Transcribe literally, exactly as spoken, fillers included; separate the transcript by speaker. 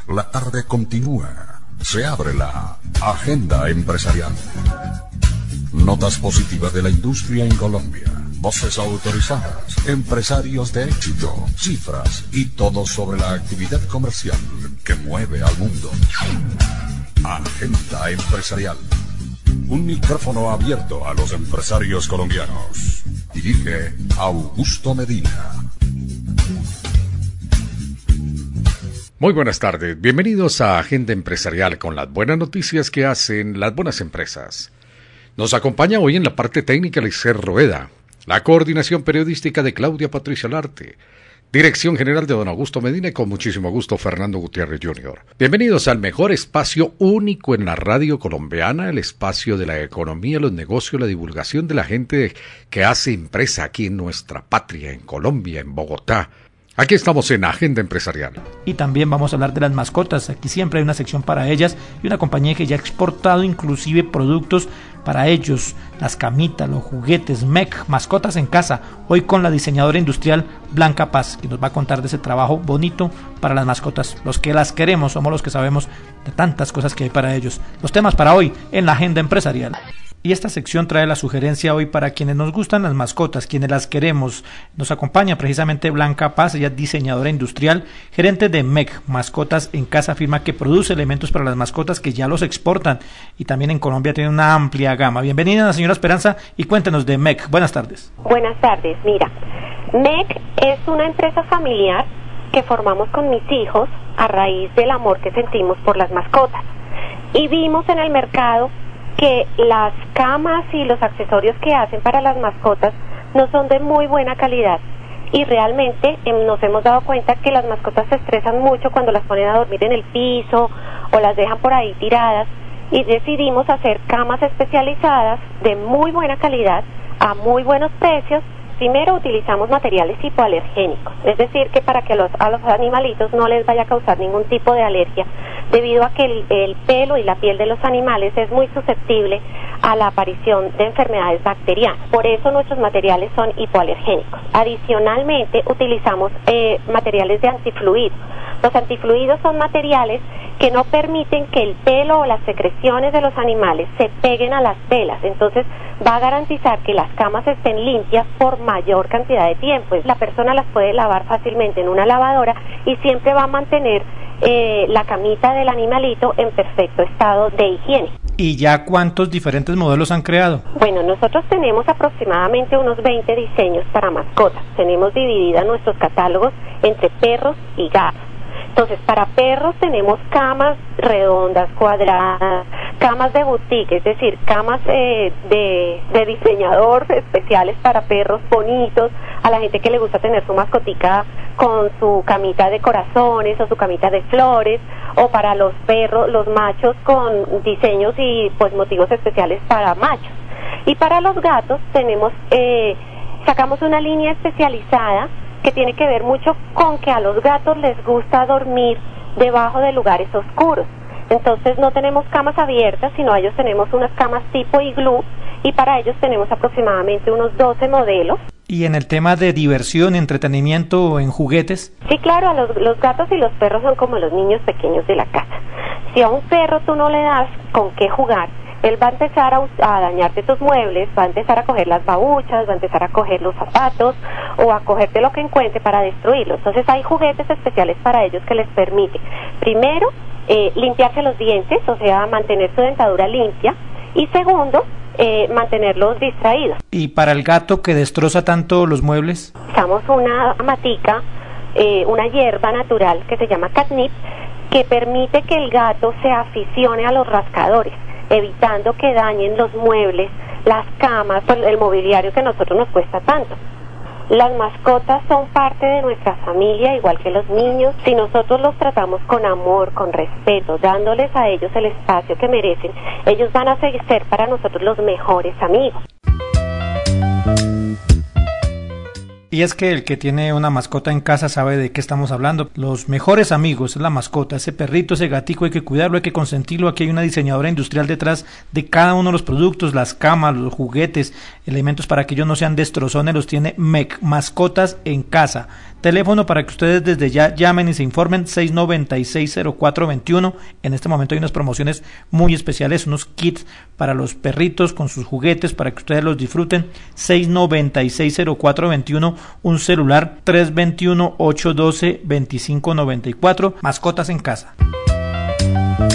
Speaker 1: La tarde continúa. Se abre la agenda empresarial. Notas positivas de la industria en Colombia. Voces autorizadas, empresarios de éxito, cifras y todo sobre la actividad comercial que mueve al mundo. Agenda empresarial. Un micrófono abierto a los empresarios colombianos. Dirige Augusto Medina.
Speaker 2: Muy buenas tardes, bienvenidos a Agenda Empresarial con las buenas noticias que hacen las buenas empresas. Nos acompaña hoy en la parte técnica Elicer Rueda, la coordinación periodística de Claudia Patricia Larte, dirección general de don Augusto Medina y con muchísimo gusto Fernando Gutiérrez junior Bienvenidos al mejor espacio único en la radio colombiana, el espacio de la economía, los negocios, la divulgación de la gente que hace empresa aquí en nuestra patria, en Colombia, en Bogotá. Aquí estamos en Agenda Empresarial.
Speaker 3: Y también vamos a hablar de las mascotas. Aquí siempre hay una sección para ellas y una compañía que ya ha exportado inclusive productos para ellos. Las camitas, los juguetes, M E C, mascotas en casa. Hoy con la diseñadora industrial Blanca Paz, que nos va a contar de ese trabajo bonito para las mascotas. Los que las queremos somos los que sabemos de tantas cosas que hay para ellos. Los temas para hoy en la Agenda Empresarial. Y esta sección trae la sugerencia hoy para quienes nos gustan las mascotas, quienes las queremos. Nos acompaña precisamente Blanca Paz, ella es diseñadora industrial, gerente de M E C, Mascotas en Casa, firma que produce elementos para las mascotas que ya los exportan y también en Colombia tiene una amplia gama. Bienvenida, señora Esperanza, y cuéntenos de M E C. Buenas tardes.
Speaker 4: Buenas tardes. Mira, M E C es una empresa familiar que formamos con mis hijos a raíz del amor que sentimos por las mascotas. Y vimos en el mercado que las camas y los accesorios que hacen para las mascotas no son de muy buena calidad y realmente eh, nos hemos dado cuenta que las mascotas se estresan mucho cuando las ponen a dormir en el piso o las dejan por ahí tiradas y decidimos hacer camas especializadas de muy buena calidad a muy buenos precios. Primero utilizamos materiales hipoalergénicos, es decir, que para que los, a los animalitos no les vaya a causar ningún tipo de alergia, debido a que el, el pelo y la piel de los animales es muy susceptible a la aparición de enfermedades bacterianas. Por eso nuestros materiales son hipoalergénicos. Adicionalmente utilizamos eh, materiales de antifluido. Los antifluidos son materiales que no permiten que el pelo o las secreciones de los animales se peguen a las telas, entonces va a garantizar que las camas estén limpias por mayor cantidad de tiempo. La persona las puede lavar fácilmente en una lavadora y siempre va a mantener eh, la camita del animalito en perfecto estado de higiene.
Speaker 3: ¿Y ya cuántos diferentes modelos han creado?
Speaker 4: Bueno, nosotros tenemos aproximadamente unos veinte diseños para mascotas. Tenemos dividida nuestros catálogos entre perros y gatos. Entonces, para perros tenemos camas redondas, cuadradas, camas de boutique, es decir, camas eh, de, de diseñador especiales para perros bonitos, a la gente que le gusta tener su mascotica con su camita de corazones o su camita de flores, o para los perros, los machos con diseños y pues motivos especiales para machos. Y para los gatos tenemos, eh, sacamos una línea especializada que tiene que ver mucho con que a los gatos les gusta dormir debajo de lugares oscuros. Entonces no tenemos camas abiertas, sino a ellos tenemos unas camas tipo iglú y para ellos tenemos aproximadamente unos doce modelos.
Speaker 3: ¿Y en el tema de diversión, entretenimiento en juguetes?
Speaker 4: Sí, claro, a los, los gatos y los perros son como los niños pequeños de la casa. Si a un perro tú no le das con qué jugar, él va a empezar a, a dañarte tus muebles, va a empezar a coger las babuchas, va a empezar a coger los zapatos o a cogerte lo que encuentre para destruirlo. Entonces hay juguetes especiales para ellos que les permite, primero, eh, limpiarse los dientes, o sea, mantener su dentadura limpia, y segundo, eh, mantenerlos distraídos.
Speaker 3: ¿Y para el gato que destroza tanto los muebles?
Speaker 4: Usamos una matica, eh, una hierba natural que se llama catnip, que permite que el gato se aficione a los rascadores, evitando que dañen los muebles, las camas, el mobiliario que a nosotros nos cuesta tanto. Las mascotas son parte de nuestra familia, igual que los niños. Si nosotros los tratamos con amor, con respeto, dándoles a ellos el espacio que merecen, ellos van a ser para nosotros los mejores amigos.
Speaker 3: Y es que el que tiene una mascota en casa sabe de qué estamos hablando. Los mejores amigos es la mascota, ese perrito, ese gatico, hay que cuidarlo, hay que consentirlo. Aquí hay una diseñadora industrial detrás de cada uno de los productos, las camas, los juguetes, elementos para que ellos no sean destrozones, los tiene M E C, Mascotas en Casa. Teléfono para que ustedes desde ya llamen y se informen, seis noventa y seis, cero cuatro veintiuno. En este momento hay unas promociones muy especiales, unos kits para los perritos con sus juguetes para que ustedes los disfruten. seis noventa y seis, cero cuatro veintiuno, un celular tres dos uno, ocho uno dos, dos cinco nueve cuatro. Mascotas en casa.